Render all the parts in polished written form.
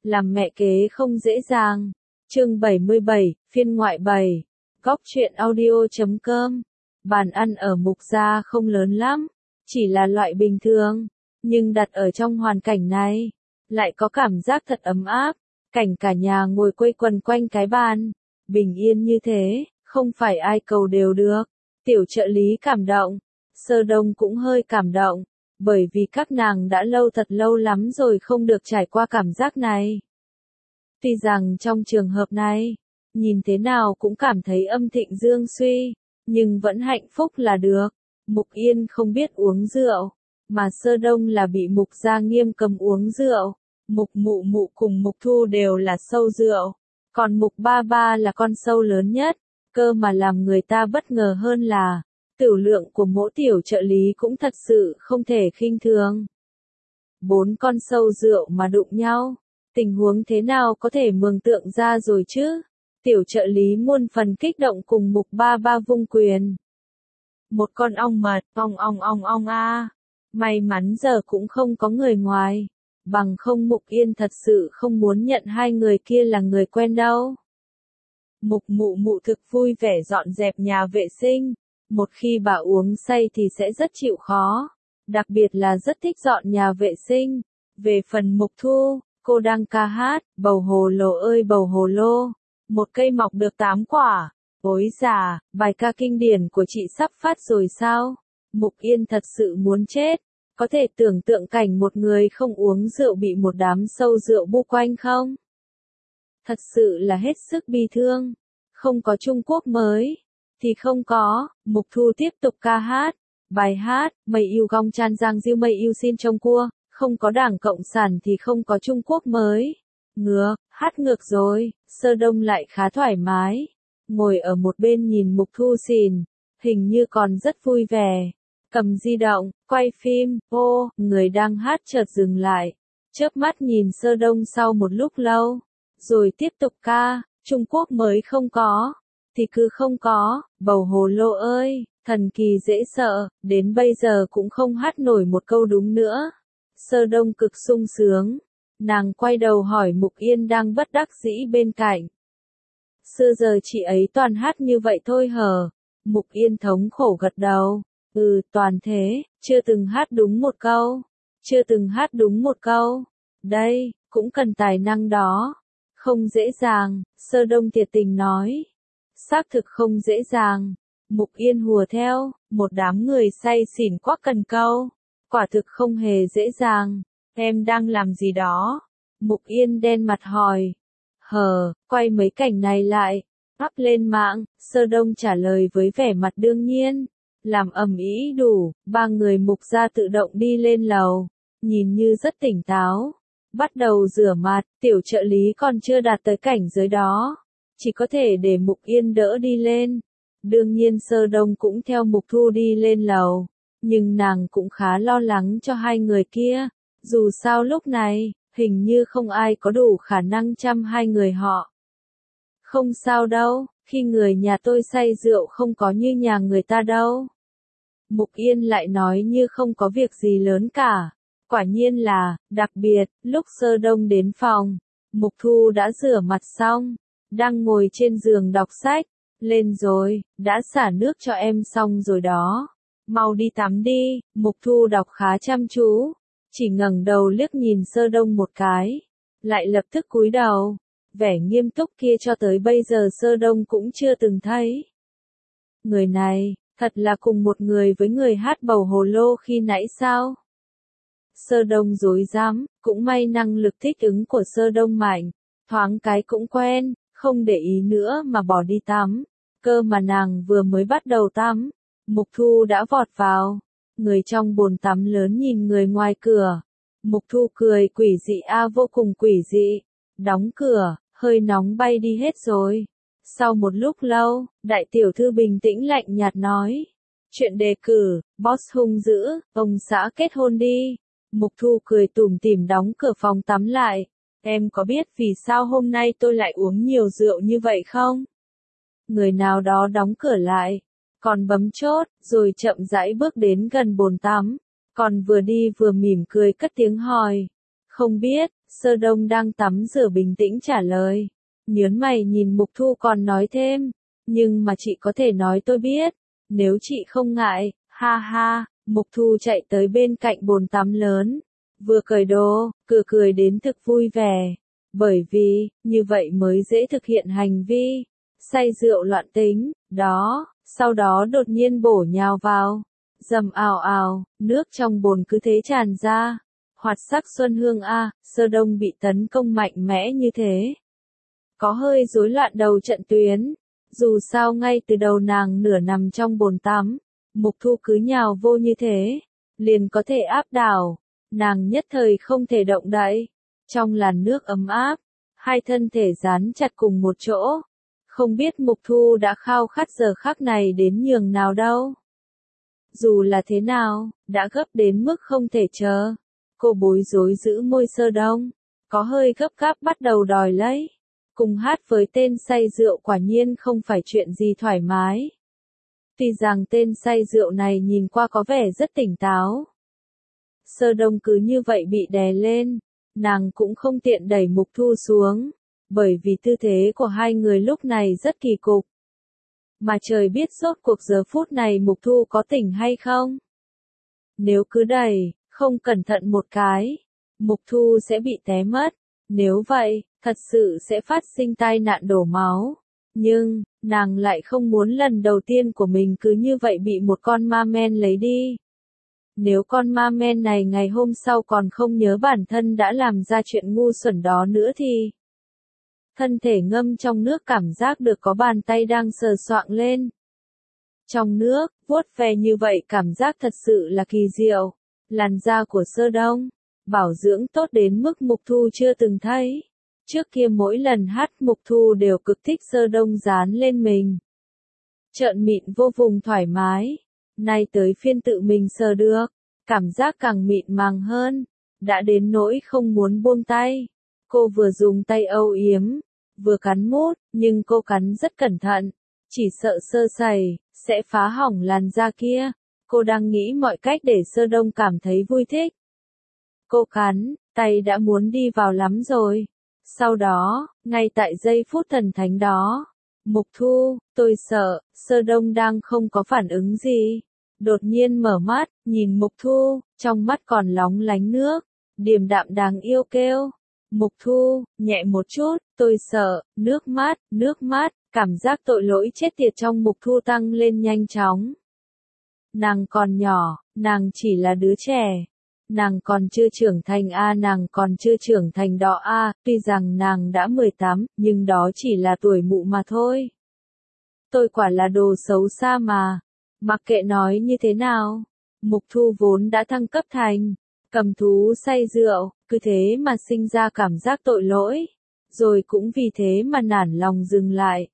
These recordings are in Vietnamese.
làm mẹ kế không dễ dàng. Chương 77, phiên ngoại 7. Góc truyện audio.com. Bàn ăn ở Mục gia không lớn lắm, chỉ là loại bình thường, nhưng đặt ở trong hoàn cảnh này, lại có cảm giác thật ấm áp. Cảnh cả nhà ngồi quây quần quanh cái bàn, bình yên như thế, không phải ai cầu đều được. Tiểu trợ lý cảm động, Sơ Đông cũng hơi cảm động, bởi vì các nàng đã thật lâu lắm rồi không được trải qua cảm giác này. Tuy rằng trong trường hợp này, nhìn thế nào cũng cảm thấy âm thịnh dương suy, nhưng vẫn hạnh phúc là được. Mục Yên không biết uống rượu, mà Sơ Đông là bị Mục gia nghiêm cấm uống rượu. Mục Mụ Mụ cùng Mục Thu đều là sâu rượu, còn Mục Ba Ba là con sâu lớn nhất. Cơ mà làm người ta bất ngờ hơn là, tửu lượng của mỗi tiểu trợ lý cũng thật sự không thể khinh thường. 4 con sâu rượu mà đụng nhau, tình huống thế nào có thể mường tượng ra rồi chứ? Tiểu trợ lý muôn phần kích động cùng Mục Ba Ba vung quyền. Một con ong mật, ong a. May mắn giờ cũng không có người ngoài, bằng không Mục Yên thật sự không muốn nhận hai người kia là người quen đâu. Mục Mụ Mụ thực vui vẻ dọn dẹp nhà vệ sinh, một khi bà uống say thì sẽ rất chịu khó, đặc biệt là rất thích dọn nhà vệ sinh. Về phần Mục Thu, cô đang ca hát, bầu hồ lô ơi bầu hồ lô, một cây mọc được 8 quả. Ối già, bài ca kinh điển của chị sắp phát rồi sao? Mục Yên thật sự muốn chết. Có thể tưởng tượng cảnh một người không uống rượu bị một đám sâu rượu bu quanh không? Thật sự là hết sức bi thương. Không có Trung Quốc mới thì không có. Mục Thu tiếp tục ca hát. Bài hát, mây yêu gong chan giang diêu mây yêu xin trông cua. Không có Đảng Cộng sản thì không có Trung Quốc mới. Ngược, hát ngược rồi. Sơ Đông lại khá thoải mái, ngồi ở một bên nhìn Mục Thu xìn, hình như còn rất vui vẻ. Cầm di động, quay phim, người đang hát chợt dừng lại, chớp mắt nhìn Sơ Đông sau một lúc lâu, rồi tiếp tục ca. Trung Quốc mới không có, thì cứ không có. Bầu hồ lô ơi, thần kỳ dễ sợ, đến bây giờ cũng không hát nổi một câu đúng nữa. Sơ Đông cực sung sướng, nàng quay đầu hỏi Mục Yên đang bất đắc dĩ bên cạnh. Xưa giờ chị ấy toàn hát như vậy thôi hờ? Mục Yên thống khổ gật đầu. Toàn thế, chưa từng hát đúng một câu. Chưa từng hát đúng một câu. Đây, cũng cần tài năng đó. Không dễ dàng, Sơ Đông thiệt tình nói. Xác thực không dễ dàng. Mục Yên hùa theo, một đám người say xỉn quắc cần câu. Quả thực không hề dễ dàng. Em đang làm gì đó? Mục Yên đen mặt hỏi. Quay mấy cảnh này lại, up lên mạng. Sơ Đông trả lời với vẻ mặt đương nhiên. Làm ầm ĩ đủ, 3 người Mục gia tự động đi lên lầu, nhìn như rất tỉnh táo. Bắt đầu rửa mặt, tiểu trợ lý còn chưa đạt tới cảnh giới đó, chỉ có thể để Mục Yên đỡ đi lên. Đương nhiên Sơ Đông cũng theo Mục Thu đi lên lầu, nhưng nàng cũng khá lo lắng cho hai người kia. Dù sao lúc này, hình như không ai có đủ khả năng chăm hai người họ. Không sao đâu, khi người nhà tôi say rượu không có như nhà người ta đâu. Mục Yên lại nói như không có việc gì lớn cả. Quả nhiên là, đặc biệt, lúc Sơ Đông đến phòng, Mục Thu đã rửa mặt xong, đang ngồi trên giường đọc sách. Lên rồi, đã xả nước cho em xong rồi đó. Mau đi tắm đi. Mục Thu đọc khá chăm chú, chỉ ngẩng đầu liếc nhìn Sơ Đông một cái, lại lập tức cúi đầu. Vẻ nghiêm túc kia cho tới bây giờ Sơ Đông cũng chưa từng thấy. Người này, thật là cùng một người với người hát bầu hồ lô khi nãy sao? Sơ Đông rối rắm, cũng may năng lực thích ứng của Sơ Đông mạnh, thoáng cái cũng quen, không để ý nữa mà bỏ đi tắm. Cơ mà nàng vừa mới bắt đầu tắm, Mục Thu đã vọt vào. Người trong bồn tắm lớn nhìn người ngoài cửa. Mục Thu cười quỷ dị vô cùng quỷ dị. Đóng cửa, hơi nóng bay đi hết rồi. Sau một lúc lâu, đại tiểu thư bình tĩnh lạnh nhạt nói. Chuyện đề cử, boss hung dữ, ông xã kết hôn đi. Mục Thu cười tủm tỉm đóng cửa phòng tắm lại. Em có biết vì sao hôm nay tôi lại uống nhiều rượu như vậy không? Người nào đó đóng cửa lại, còn bấm chốt, rồi chậm rãi bước đến gần bồn tắm. Còn vừa đi vừa mỉm cười cất tiếng hỏi. Không biết, Sơ Đông đang tắm rửa bình tĩnh trả lời. Nhớn mày nhìn Mục Thu còn nói thêm. Nhưng mà chị có thể nói tôi biết. Nếu chị không ngại, ha ha, Mục Thu chạy tới bên cạnh bồn tắm lớn. Vừa cởi đồ, cười đến thực vui vẻ. Bởi vì, như vậy mới dễ thực hiện hành vi. Say rượu loạn tính, đó, sau đó đột nhiên bổ nhào vào. Dầm ào ào, nước trong bồn cứ thế tràn ra. Hoạt sắc xuân hương a, Sơ Đông bị tấn công mạnh mẽ như thế. Có hơi rối loạn đầu trận tuyến. Dù sao ngay từ đầu nàng nửa nằm trong bồn tắm. Mục Thu cứ nhào vô như thế. Liền có thể áp đảo. Nàng nhất thời không thể động đậy. Trong làn nước ấm áp. Hai thân thể dán chặt cùng một chỗ. Không biết Mục Thu đã khao khát giờ khắc này đến nhường nào đâu. Dù là thế nào, đã gấp đến mức không thể chờ. Cô bối rối giữ môi Sơ Đông. Có hơi gấp gáp bắt đầu đòi lấy. Cùng hát với tên say rượu quả nhiên không phải chuyện gì thoải mái. Tuy rằng tên say rượu này nhìn qua có vẻ rất tỉnh táo. Sơ Đông cứ như vậy bị đè lên. Nàng cũng không tiện đẩy Mục Thu xuống. Bởi vì tư thế của hai người lúc này rất kỳ cục. Mà trời biết rốt cuộc giờ phút này Mục Thu có tỉnh hay không. Nếu cứ đẩy, không cẩn thận một cái, Mục Thu sẽ bị té mất. Nếu vậy, thật sự sẽ phát sinh tai nạn đổ máu. Nhưng, nàng lại không muốn lần đầu tiên của mình cứ như vậy bị một con ma men lấy đi. Nếu con ma men này ngày hôm sau còn không nhớ bản thân đã làm ra chuyện ngu xuẩn đó nữa thì... Thân thể ngâm trong nước cảm giác được có bàn tay đang sờ soạng lên. Trong nước, vuốt ve như vậy cảm giác thật sự là kỳ diệu. Làn da của Sơ Đông, bảo dưỡng tốt đến mức Mục Thu chưa từng thấy. Trước kia mỗi lần hát Mục Thu đều cực thích Sơ Đông dán lên mình. Trợn mịn vô vùng thoải mái. Nay tới phiên tự mình sờ được, cảm giác càng mịn màng hơn. Đã đến nỗi không muốn buông tay. Cô vừa dùng tay âu yếm, vừa cắn mút, nhưng cô cắn rất cẩn thận. Chỉ sợ sơ sẩy, sẽ phá hỏng làn da kia. Cô đang nghĩ mọi cách để Sơ Đông cảm thấy vui thích. Cô cắn, tay đã muốn đi vào lắm rồi. Sau đó, ngay tại giây phút thần thánh đó, Mục Thu, tôi sợ, Sơ Đông đang không có phản ứng gì. Đột nhiên mở mắt, nhìn Mục Thu, trong mắt còn lóng lánh nước, điềm đạm đáng yêu kêu. Mục Thu, nhẹ một chút, tôi sợ, nước mắt, cảm giác tội lỗi chết tiệt trong Mục Thu tăng lên nhanh chóng. Nàng còn nhỏ, nàng chỉ là đứa trẻ. Nàng còn chưa trưởng thành nàng còn chưa trưởng thành đó tuy rằng nàng đã 18, nhưng đó chỉ là tuổi mụ mà thôi. Tôi quả là đồ xấu xa mà. Mặc kệ nói như thế nào, Mục Thu vốn đã thăng cấp thành cầm thú say rượu, cứ thế mà sinh ra cảm giác tội lỗi, rồi cũng vì thế mà nản lòng dừng lại.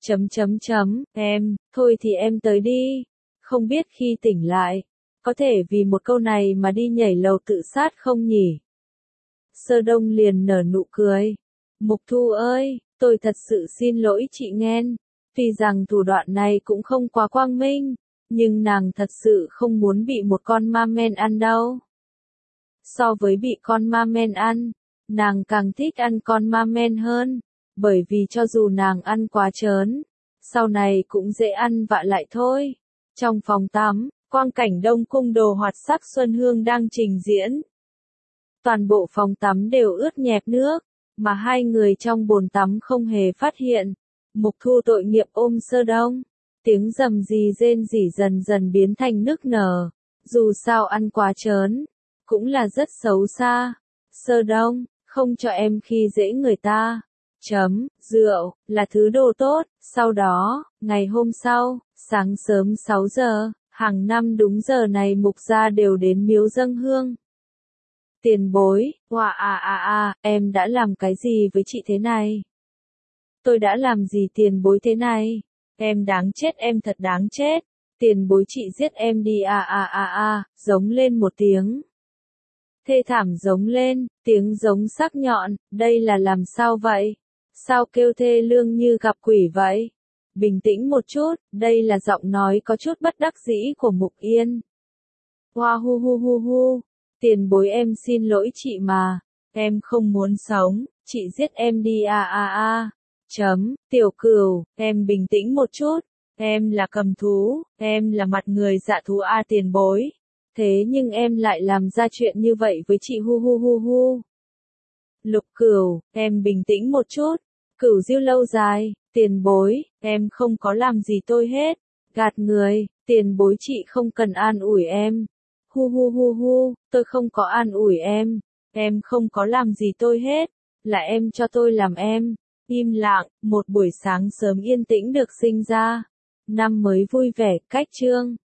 Em, thôi thì em tới đi. Không biết khi tỉnh lại, có thể vì một câu này mà đi nhảy lầu tự sát không nhỉ? Sơ Đông liền nở nụ cười. Mục Thu ơi, tôi thật sự xin lỗi chị Nghen. Tuy rằng thủ đoạn này cũng không quá quang minh, nhưng nàng thật sự không muốn bị một con ma men ăn đâu. So với bị con ma men ăn, nàng càng thích ăn con ma men hơn, bởi vì cho dù nàng ăn quá trớn, sau này cũng dễ ăn vạ lại thôi. Trong phòng tắm, quang cảnh Đông Cung đồ hoạt sắc xuân hương đang trình diễn. Toàn bộ phòng tắm đều ướt nhẹp nước, mà hai người trong bồn tắm không hề phát hiện. Mục Thu tội nghiệp ôm Sơ Đông, tiếng rầm rì rên rỉ dần dần biến thành nức nở. Dù sao ăn quá trớn, cũng là rất xấu xa. Sơ Đông, không cho em khi dễ người ta. Rượu, là thứ đồ tốt. Sau đó, ngày hôm sau, sáng sớm 6 giờ, hàng năm đúng giờ này Mục gia đều đến miếu dâng hương. Tiền bối, em đã làm cái gì với chị thế này? Tôi đã làm gì tiền bối thế này? Em đáng chết, em thật đáng chết. Tiền bối chị giết em đi giống lên một tiếng. Thê thảm giống lên, tiếng giống sắc nhọn, đây là làm sao vậy? Sao kêu thê lương như gặp quỷ vậy? Bình tĩnh một chút, đây là giọng nói có chút bất đắc dĩ của Mục Yên. Hoa hu hu hu hu, tiền bối em xin lỗi chị mà. em không muốn sống, chị giết em đi a a a. Tiểu Cửu, em bình tĩnh một chút, em là cầm thú, em là mặt người dạ thú a tiền bối. Thế nhưng em lại làm ra chuyện như vậy với chị hu hu hu hu. Lục Cửu, em bình tĩnh một chút. Cửu Diêu lâu dài, tiền bối, em không có làm gì tôi hết. Gạt người, tiền bối chị không cần an ủi em. Hu hu hu hu, tôi không có an ủi em không có làm gì tôi hết, là em cho tôi làm em. Im lặng, một buổi sáng sớm yên tĩnh được sinh ra. Năm mới vui vẻ, cách chương.